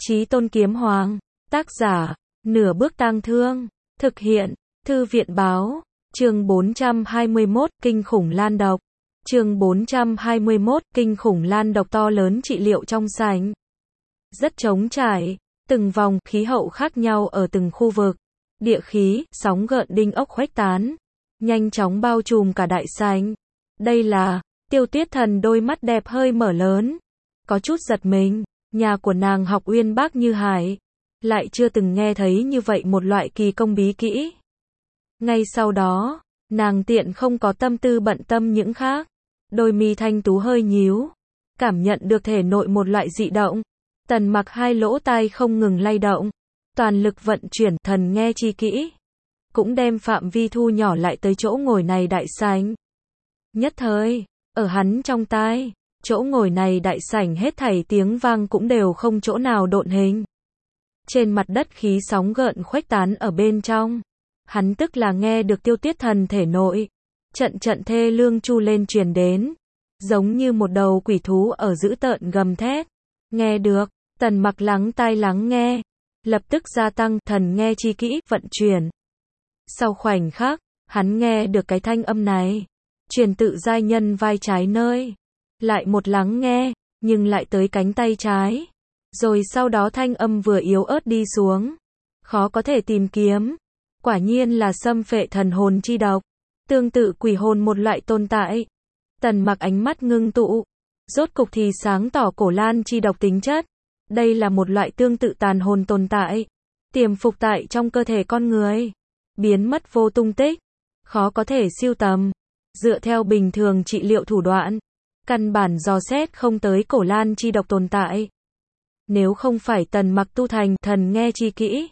Chí Tôn Kiếm Hoàng, tác giả, Nửa Bước Tang Thương, thực hiện, Thư viện Báo, chương 421, Kinh khủng lan độc. Chương 421, Kinh khủng lan độc to lớn trị liệu trong sảnh. Rất trống trải, từng vòng khí hậu khác nhau ở từng khu vực. Địa khí, sóng gợn đinh ốc khuếch tán, nhanh chóng bao trùm cả đại sảnh. Đây là, Tiêu Tuyết Thần đôi mắt đẹp hơi mở lớn, có chút giật mình, nhà của nàng học uyên bác như hải, lại chưa từng nghe thấy như vậy một loại kỳ công bí kỹ. Ngay sau đó, nàng tiện không có tâm tư bận tâm những khác, đôi mi thanh tú hơi nhíu, cảm nhận được thể nội một loại dị động. Tần Mặc hai lỗ tai không ngừng lay động, toàn lực vận chuyển thần nghe chi kỹ, cũng đem phạm vi thu nhỏ lại tới chỗ ngồi này đại sảnh. Nhất thời, ở hắn trong tai, chỗ ngồi này đại sảnh hết thảy tiếng vang cũng đều không chỗ nào độn hình. Trên mặt đất khí sóng gợn khuếch tán ở bên trong, hắn tức là nghe được Tiêu Tuyết Thần thể nội, trận trận thê lương chu lên truyền đến, giống như một đầu quỷ thú ở dữ tợn gầm thét. Nghe được, Tần Mặc lắng tai lắng nghe, lập tức gia tăng thần nghe chi kỹ vận chuyển. Sau khoảnh khắc, hắn nghe được cái thanh âm này, truyền tự giai nhân vai trái nơi, lại một lắng nghe, nhưng lại tới cánh tay trái. Rồi sau đó thanh âm vừa yếu ớt đi xuống, khó có thể tìm kiếm. Quả nhiên là xâm phệ thần hồn chi độc, tương tự quỷ hồn một loại tồn tại. Tần Mặc ánh mắt ngưng tụ, rốt cục thì sáng tỏ cổ lan chi độc tính chất. Đây là một loại tương tự tàn hồn tồn tại, tiềm phục tại trong cơ thể con người, biến mất vô tung tích, khó có thể siêu tầm. Dựa theo bình thường trị liệu thủ đoạn, căn bản dò xét không tới cổ lan chi độc tồn tại. Nếu không phải Tần Mặc tu thành thần nghe chi kỹ,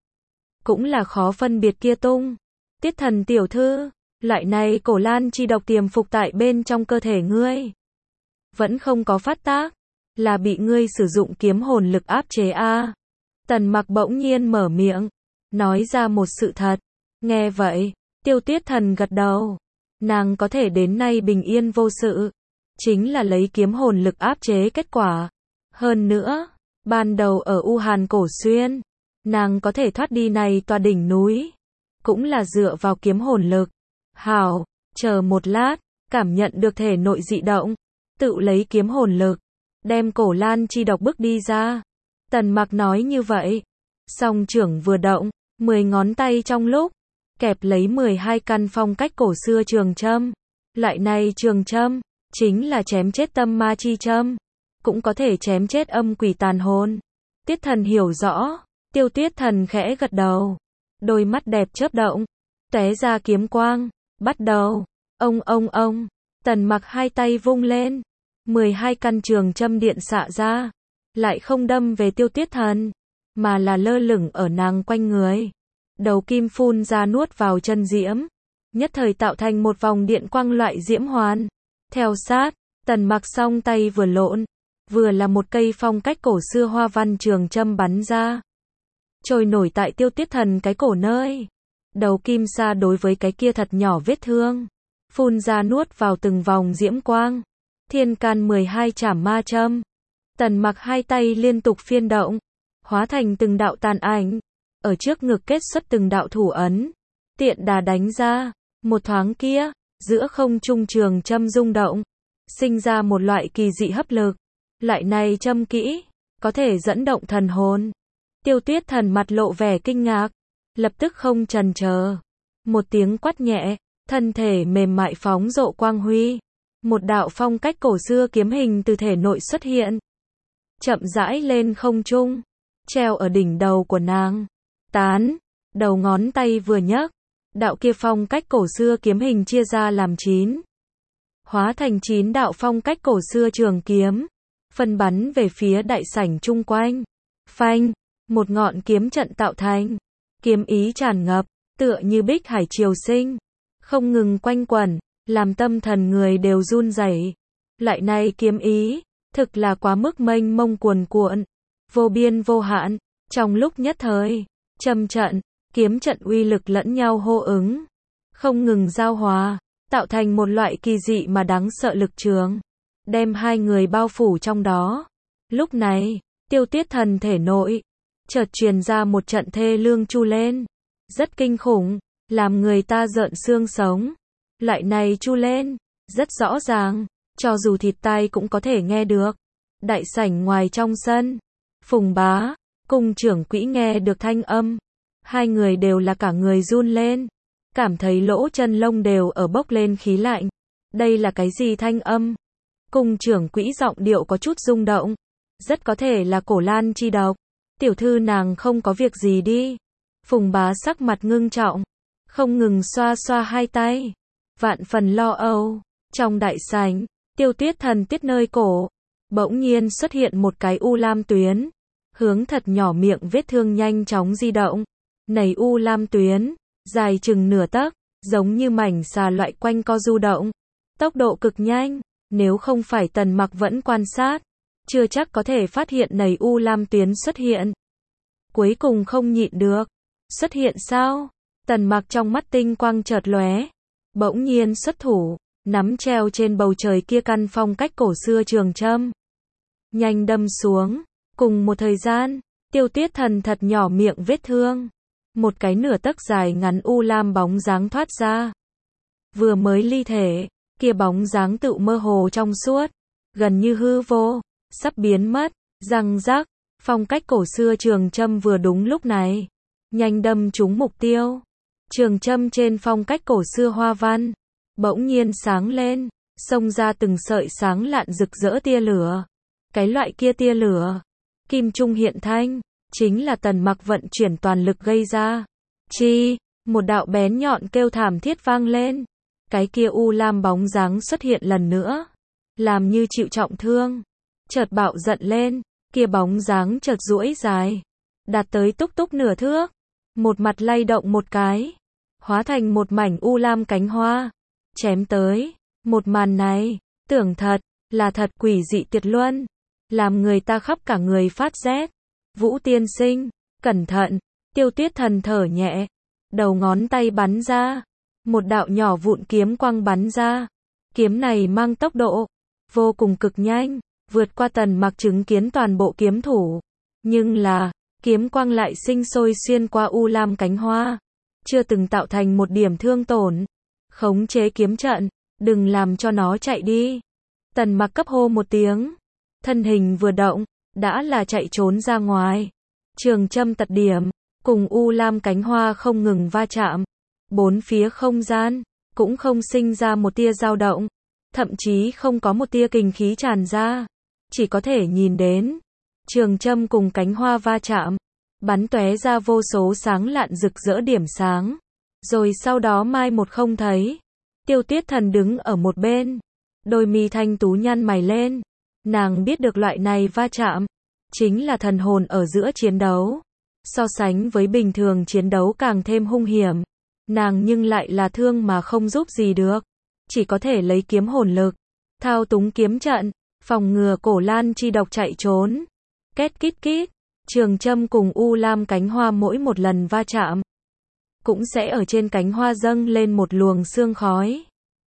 cũng là khó phân biệt kia tung. Tiết Thần tiểu thư, loại này cổ lan chi độc tiềm phục tại bên trong cơ thể ngươi, vẫn không có phát tác, là bị ngươi sử dụng kiếm hồn lực áp chế a. Tần Mặc bỗng nhiên mở miệng, nói ra một sự thật. Nghe vậy, Tiêu Tuyết Thần gật đầu. Nàng có thể đến nay bình yên vô sự, chính là lấy kiếm hồn lực áp chế kết quả. Hơn nữa, ban đầu ở U Hàn Cổ Xuyên, nàng có thể thoát đi này tòa đỉnh núi, cũng là dựa vào kiếm hồn lực. Hảo, chờ một lát, cảm nhận được thể nội dị động, tự lấy kiếm hồn lực, đem cổ lan chi độc bức đi ra. Tần Mặc nói như vậy, song trưởng vừa động, 10 ngón tay trong lúc, kẹp lấy 12 căn phong cách cổ xưa trường châm. Loại này trường châm, chính là chém chết tâm ma chi châm, cũng có thể chém chết âm quỷ tàn hồn. Tiết Thần hiểu rõ, Tiêu Tuyết Thần khẽ gật đầu, đôi mắt đẹp chớp động, tóe ra kiếm quang, bắt đầu. Ông, Tần Mặc hai tay vung lên, 12 căn trường châm điện xạ ra, lại không đâm về Tiêu Tuyết Thần, mà là lơ lửng ở nàng quanh người. Đầu kim phun ra nuốt vào chân diễm, nhất thời tạo thành một vòng điện quang loại diễm hoàn. Theo sát, Tần Mặc song tay vừa lộn, vừa là một cây phong cách cổ xưa hoa văn trường châm bắn ra, trôi nổi tại Tiêu Tuyết Thần cái cổ nơi. Đầu kim sa đối với cái kia thật nhỏ vết thương, phun ra nuốt vào từng vòng diễm quang. Thiên can 12 chảm ma châm. Tần Mặc hai tay liên tục phiên động, hóa thành từng đạo tàn ảnh, ở trước ngực kết xuất từng đạo thủ ấn, tiện đà đánh ra. Một thoáng kia, giữa không trung trường châm rung động, sinh ra một loại kỳ dị hấp lực. Loại này châm kỹ, có thể dẫn động thần hồn. Tiêu Tuyết Thần mặt lộ vẻ kinh ngạc, lập tức không chần chờ, một tiếng quát nhẹ, thân thể mềm mại phóng rộ quang huy. Một đạo phong cách cổ xưa kiếm hình từ thể nội xuất hiện, chậm rãi lên không trung, treo ở đỉnh đầu của nàng. Tán, đầu ngón tay vừa nhấc, đạo kia phong cách cổ xưa kiếm hình chia ra làm 9, hóa thành 9 đạo phong cách cổ xưa trường kiếm, phân bắn về phía đại sảnh chung quanh. Phanh, một ngọn kiếm trận tạo thành, kiếm ý tràn ngập, tựa như bích hải triều sinh, không ngừng quanh quẩn, làm tâm thần người đều run rẩy. Loại này kiếm ý, thực là quá mức mênh mông cuồn cuộn, vô biên vô hạn. Trong lúc nhất thời, châm trận, kiếm trận uy lực lẫn nhau hô ứng, không ngừng giao hòa, tạo thành một loại kỳ dị mà đáng sợ lực trường, đem hai người bao phủ trong đó. Lúc này, Tiêu Tiết Thần thể nội chợt truyền ra một trận thê lương chu lên, rất kinh khủng, làm người ta rợn xương sống. Loại này chu lên, rất rõ ràng, cho dù thịt tai cũng có thể nghe được. Đại sảnh ngoài trong sân, Phùng Bá cùng Trưởng Quỹ nghe được thanh âm, hai người đều là cả người run lên, cảm thấy lỗ chân lông đều ở bốc lên khí lạnh. Đây là cái gì thanh âm? Cùng Trưởng Quỹ giọng điệu có chút rung động, rất có thể là Cổ Lan chi độc. Tiểu thư nàng không có việc gì đi. Phùng Bá sắc mặt ngưng trọng, không ngừng xoa xoa hai tay, vạn phần lo âu. Trong đại sảnh, Tiêu Tiết Thần tiết nơi cổ, bỗng nhiên xuất hiện một cái u lam tuyến, hướng thật nhỏ miệng vết thương nhanh chóng di động. Này u lam tuyến, dài chừng nửa tấc, giống như mảnh xà loại quanh co du động, tốc độ cực nhanh, nếu không phải Tần Mặc vẫn quan sát, chưa chắc có thể phát hiện này u lam tuyến xuất hiện. Cuối cùng không nhịn được, xuất hiện sao? Tần Mặc trong mắt tinh quang chợt lóe, bỗng nhiên xuất thủ, nắm treo trên bầu trời kia căn phong cách cổ xưa trường châm, nhanh đâm xuống. Cùng một thời gian, Tiêu Tiết Thần thật nhỏ miệng vết thương, một cái nửa tấc dài ngắn u lam bóng dáng thoát ra. Vừa mới ly thể, kia bóng dáng tự mơ hồ trong suốt, gần như hư vô, sắp biến mất. Răng rắc, phong cách cổ xưa trường châm vừa đúng lúc này, nhanh đâm trúng mục tiêu. Trường châm trên phong cách cổ xưa hoa văn, bỗng nhiên sáng lên, xông ra từng sợi sáng lạn rực rỡ tia lửa. Cái loại kia tia lửa, kim trung hiện thanh, chính là Tần Mặc vận chuyển toàn lực gây ra. Chi, một đạo bén nhọn kêu thảm thiết vang lên. Cái kia u lam bóng dáng xuất hiện lần nữa, làm như chịu trọng thương, chợt bạo giận lên, kia bóng dáng chợt duỗi dài, đạt tới túc túc nửa thước, một mặt lay động một cái, hóa thành một mảnh u lam cánh hoa, chém tới. Một màn này, tưởng thật, là thật quỷ dị tuyệt luân, làm người ta khắp cả người phát rét. Vũ tiên sinh, cẩn thận. Tiêu Tiết Thần thở nhẹ, đầu ngón tay bắn ra, một đạo nhỏ vụn kiếm quang bắn ra. Kiếm này mang tốc độ vô cùng cực nhanh, vượt qua Tần Mặc chứng kiến toàn bộ kiếm thủ. Nhưng là, kiếm quang lại sinh sôi xuyên qua u lam cánh hoa, chưa từng tạo thành một điểm thương tổn. Khống chế kiếm trận, đừng làm cho nó chạy đi. Tần Mặc cấp hô một tiếng, thân hình vừa động, đã là chạy trốn ra ngoài. Trường châm tật điểm, cùng u lam cánh hoa không ngừng va chạm. Bốn phía không gian, cũng không sinh ra một tia dao động, thậm chí không có một tia kình khí tràn ra. Chỉ có thể nhìn đến, trường châm cùng cánh hoa va chạm, bắn tóe ra vô số sáng lạn rực rỡ điểm sáng. Rồi sau đó mai một không thấy. Tiêu Tiết Thần đứng ở một bên, đôi mi thanh tú nhăn mày lên. Nàng biết được loại này va chạm, chính là thần hồn ở giữa chiến đấu. So sánh với bình thường chiến đấu càng thêm hung hiểm. Nàng nhưng lại là thương mà không giúp gì được. Chỉ có thể lấy kiếm hồn lực, thao túng kiếm trận, phòng ngừa Cổ Lan chi độc chạy trốn. Két kít kít, trường châm cùng u lam cánh hoa mỗi một lần va chạm, cũng sẽ ở trên cánh hoa dâng lên một luồng sương khói,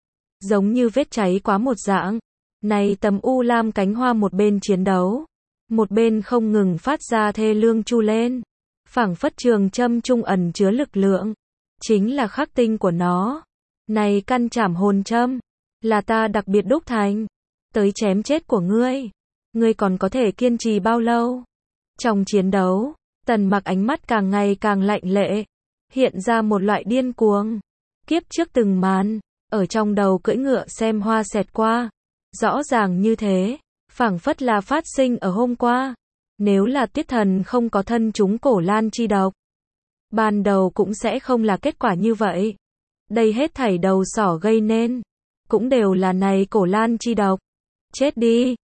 giống như vết cháy quá một dạng. Này tầm u lam cánh hoa một bên chiến đấu, một bên không ngừng phát ra thê lương chu lên, phảng phất trường châm trung ẩn chứa lực lượng, chính là khắc tinh của nó. Này căn trảm hồn châm, là ta đặc biệt đúc thành, tới chém chết của ngươi còn có thể kiên trì bao lâu? Trong chiến đấu, Tần Mặc ánh mắt càng ngày càng lạnh lệ, hiện ra một loại điên cuồng. Kiếp trước từng màn, ở trong đầu cưỡi ngựa xem hoa xẹt qua, rõ ràng như thế, phảng phất là phát sinh ở hôm qua. Nếu là Tiết Thần không có thân chúng Cổ Lan chi độc, ban đầu cũng sẽ không là kết quả như vậy. Đây hết thảy đầu sỏ gây nên, cũng đều là này Cổ Lan chi độc. Chết đi,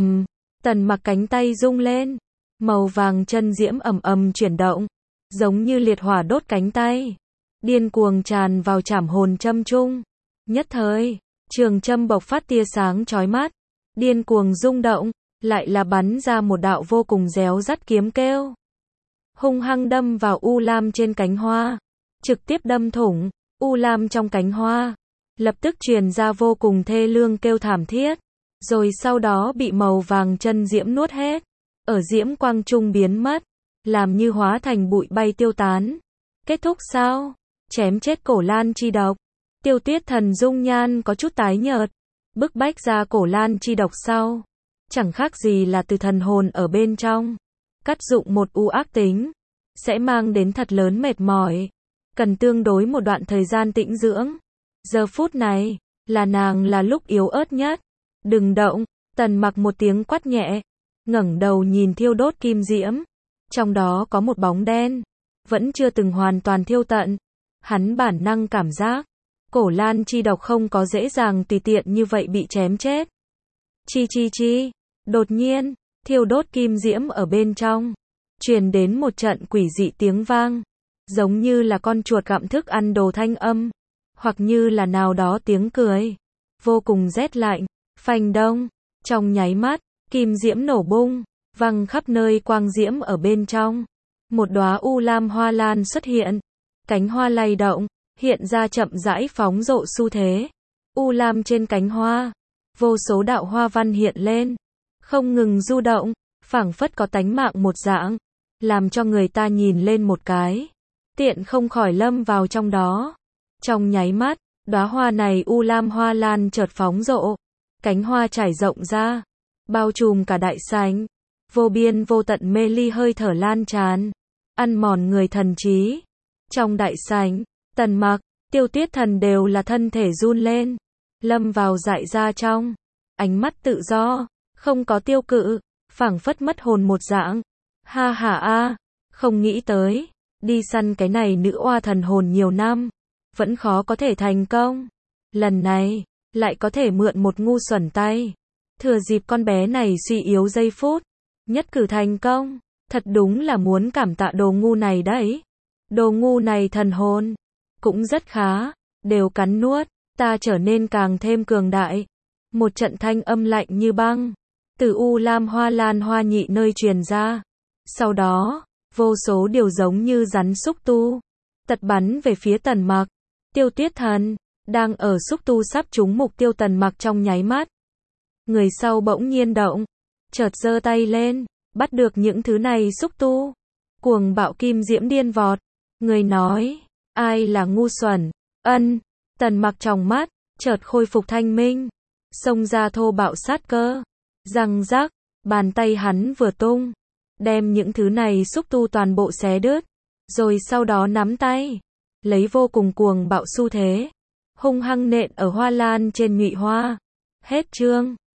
Tần Mặc cánh tay rung lên, màu vàng chân diễm ầm ầm chuyển động, giống như liệt hỏa đốt cánh tay, điên cuồng tràn vào trảm hồn châm trung. Nhất thời, trường châm bộc phát tia sáng chói mắt, điên cuồng rung động, lại là bắn ra một đạo vô cùng réo rắt kiếm kêu, hung hăng đâm vào u lam trên cánh hoa, trực tiếp đâm thủng u lam trong cánh hoa, lập tức truyền ra vô cùng thê lương kêu thảm thiết, rồi sau đó bị màu vàng chân diễm nuốt hết. ở diễm quang trung biến mất, làm như hóa thành bụi bay tiêu tán. Kết thúc sao? Chém chết Cổ Lan chi độc. Tiêu Tuyết Thần dung nhan có chút tái nhợt, bức bách ra Cổ Lan chi độc sau, chẳng khác gì là từ thần hồn ở bên trong, cắt dụng một u ác tính, sẽ mang đến thật lớn mệt mỏi, cần tương đối một đoạn thời gian tĩnh dưỡng. Giờ phút này, là nàng là lúc yếu ớt nhất. Đừng động, Tần Mặc một tiếng quát nhẹ, ngẩng đầu nhìn thiêu đốt kim diễm, trong đó có một bóng đen, vẫn chưa từng hoàn toàn thiêu tận. Hắn bản năng cảm giác, Cổ Lan chi độc không có dễ dàng tùy tiện như vậy bị chém chết. Chi chi chi, đột nhiên, thiêu đốt kim diễm ở bên trong, truyền đến một trận quỷ dị tiếng vang, giống như là con chuột gặm thức ăn đồ thanh âm, hoặc như là nào đó tiếng cười, vô cùng rét lạnh. Phanh đông, trong nháy mắt, kim diễm nổ bung, văng khắp nơi quang diễm ở bên trong. Một đóa u lam hoa lan xuất hiện, cánh hoa lay động, hiện ra chậm rãi phóng rộ xu thế. U lam trên cánh hoa, vô số đạo hoa văn hiện lên, không ngừng du động, phảng phất có tánh mạng một dạng, làm cho người ta nhìn lên một cái, tiện không khỏi lâm vào trong đó. Trong nháy mắt, đóa hoa này u lam hoa lan chợt phóng rộ, cánh hoa trải rộng ra, bao trùm cả đại sảnh, vô biên vô tận mê ly hơi thở lan tràn, ăn mòn người thần trí. Trong đại sảnh, Tần Mặc, Tiêu Tuyết Thần đều là thân thể run lên, lâm vào dại ra trong, ánh mắt tự do, không có tiêu cự, phảng phất mất hồn một dạng. Ha ha a, không nghĩ tới, đi săn cái này nữ oa thần hồn nhiều năm, vẫn khó có thể thành công. Lần này, lại có thể mượn một ngu xuẩn tay, thừa dịp con bé này suy yếu giây phút, nhất cử thành công. Thật đúng là muốn cảm tạ đồ ngu này đấy. Đồ ngu này thần hồn cũng rất khá, đều cắn nuốt, ta trở nên càng thêm cường đại. Một trận thanh âm lạnh như băng từ u lam hoa lan hoa nhị nơi truyền ra. Sau đó, vô số điều giống như rắn xúc tu tật bắn về phía Tần Mặc. Tiêu Tuyết Thần đang ở xúc tu sắp trúng mục tiêu Tần Mặc trong nháy mắt, người sau bỗng nhiên động, chợt giơ tay lên, bắt được những thứ này xúc tu. Cuồng bạo kim diễm điên vọt. Người nói, ai là ngu xuẩn? Ân, Tần Mặc trong mắt chợt khôi phục thanh minh, xông ra thô bạo sát cơ. Răng rắc, bàn tay hắn vừa tung, đem những thứ này xúc tu toàn bộ xé đứt, rồi sau đó nắm tay, lấy vô cùng cuồng bạo xu thế, hung hăng nện ở hoa lan trên nhụy hoa. Hết chương.